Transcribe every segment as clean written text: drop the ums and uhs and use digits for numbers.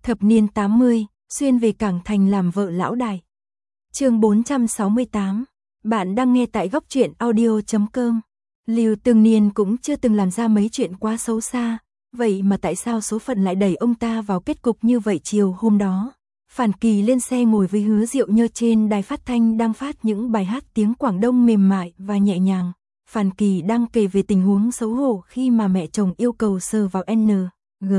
Thập niên 80, xuyên về Cảng Thành làm vợ lão đại. Chương 468. Bạn đang nghe tại góc truyện audio.com. Lưu Tương Niên cũng chưa từng làm ra mấy chuyện quá xấu xa, vậy mà tại sao số phận lại đẩy ông ta vào kết cục như vậy? Chiều hôm đó, Phản Kỳ lên xe ngồi với Hứa Diệu Nhơ trên đài phát thanh đang phát những bài hát tiếng Quảng Đông mềm mại và nhẹ nhàng. Phản Kỳ đang kể về tình huống xấu hổ khi mà mẹ chồng yêu cầu sờ vào N, G,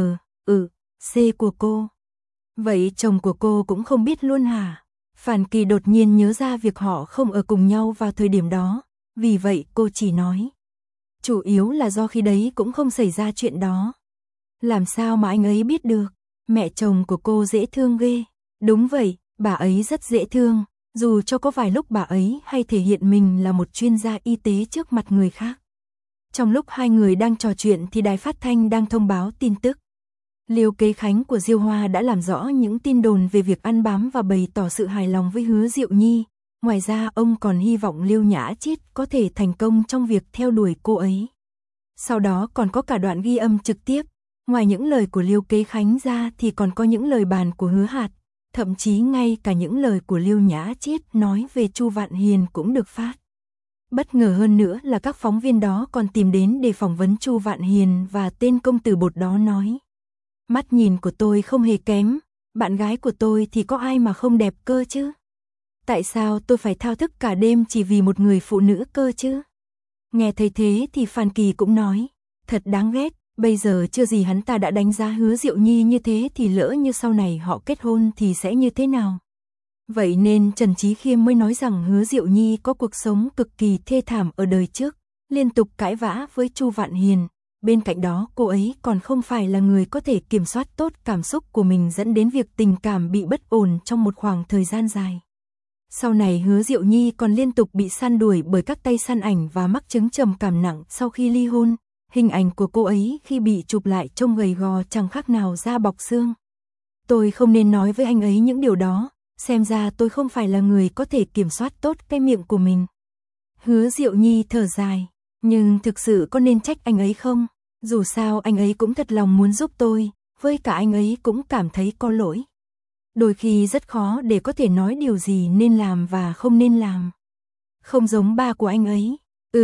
C của cô. Vậy chồng của cô cũng không biết luôn hả? Phản Kỳ đột nhiên nhớ ra việc họ không ở cùng nhau vào thời điểm đó, vì vậy cô chỉ nói. Chủ yếu là do khi đấy cũng không xảy ra chuyện đó. Làm sao mà anh ấy biết được? Mẹ chồng của cô dễ thương ghê. Đúng vậy, bà ấy rất dễ thương, dù cho có vài lúc bà ấy hay thể hiện mình là một chuyên gia y tế trước mặt người khác. Trong lúc hai người đang trò chuyện thì đài phát thanh đang thông báo tin tức. Liêu Kế Khánh của Diêu Hoa đã làm rõ những tin đồn về việc ăn bám và bày tỏ sự hài lòng với Hứa Diệu Nhi. Ngoài ra ông còn hy vọng Liêu Nhã Chiết có thể thành công trong việc theo đuổi cô ấy. Sau đó còn có cả đoạn ghi âm trực tiếp. Ngoài những lời của Liêu Kế Khánh ra thì còn có những lời bàn của Hứa Hạt. Thậm chí ngay cả những lời của Liêu Nhã Chiết nói về Chu Vạn Hiền cũng được phát. Bất ngờ hơn nữa là các phóng viên đó còn tìm đến để phỏng vấn Chu Vạn Hiền và tên công tử bột đó nói. Mắt nhìn của tôi không hề kém, bạn gái của tôi thì có ai mà không đẹp cơ chứ? Tại sao tôi phải thao thức cả đêm chỉ vì một người phụ nữ cơ chứ? Nghe thấy thế thì Phan Kỳ cũng nói, thật đáng ghét, bây giờ chưa gì hắn ta đã đánh giá Hứa Diệu Nhi như thế thì lỡ như sau này họ kết hôn thì sẽ như thế nào? Vậy nên Trần Chí Khiêm mới nói rằng Hứa Diệu Nhi có cuộc sống cực kỳ thê thảm ở đời trước, liên tục cãi vã với Chu Vạn Hiền. Bên cạnh đó cô ấy còn không phải là người có thể kiểm soát tốt cảm xúc của mình, dẫn đến việc tình cảm bị bất ổn trong một khoảng thời gian dài. Sau này Hứa Diệu Nhi còn liên tục bị săn đuổi bởi các tay săn ảnh và mắc chứng trầm cảm nặng sau khi ly hôn. Hình ảnh của cô ấy khi bị chụp lại trông gầy gò chẳng khác nào da bọc xương. Tôi không nên nói với anh ấy những điều đó, xem ra tôi không phải là người có thể kiểm soát tốt cái miệng của mình. Hứa Diệu Nhi thở dài, nhưng thực sự có nên trách anh ấy không? Dù sao anh ấy cũng thật lòng muốn giúp tôi, với cả anh ấy cũng cảm thấy có lỗi. Đôi khi rất khó để có thể nói điều gì nên làm và không nên làm. Không giống ba của anh ấy.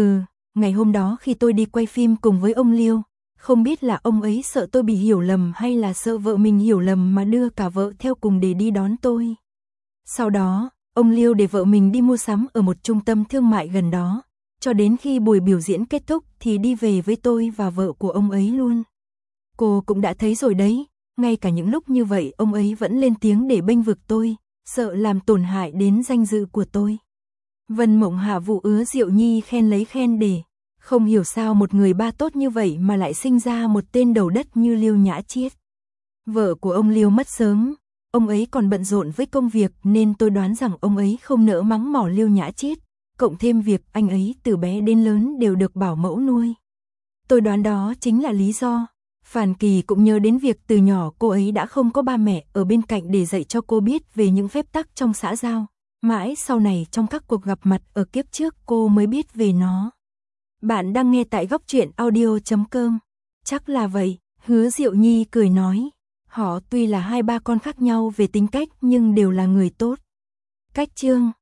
Ngày hôm đó khi tôi đi quay phim cùng với ông Liêu, không biết là ông ấy sợ tôi bị hiểu lầm hay là sợ vợ mình hiểu lầm mà đưa cả vợ theo cùng để đi đón tôi. Sau đó, ông Liêu để vợ mình đi mua sắm ở một trung tâm thương mại gần đó, cho đến khi buổi biểu diễn kết thúc thì đi về với tôi và vợ của ông ấy luôn. Cô cũng đã thấy rồi đấy, ngay cả những lúc như vậy ông ấy vẫn lên tiếng để bênh vực tôi, sợ làm tổn hại đến danh dự của tôi. Vân Mộng Hạ vụ Hứa Diệu Nhi khen lấy khen để, không hiểu sao một người ba tốt như vậy mà lại sinh ra một tên đầu đất như Liêu Nhã Chiết. Vợ của ông Liêu mất sớm, ông ấy còn bận rộn với công việc nên tôi đoán rằng ông ấy không nỡ mắng mỏ Liêu Nhã Chiết, cộng thêm việc anh ấy từ bé đến lớn đều được bảo mẫu nuôi. Tôi đoán đó chính là lý do. Phản Kỳ cũng nhớ đến việc từ nhỏ cô ấy đã không có ba mẹ ở bên cạnh để dạy cho cô biết về những phép tắc trong xã giao. Mãi sau này trong các cuộc gặp mặt ở kiếp trước cô mới biết về nó. Bạn đang nghe tại góc truyện audio.com. Chắc là vậy, Hứa Diệu Nhi cười nói. Họ tuy là hai ba con khác nhau về tính cách nhưng đều là người tốt. Cách chương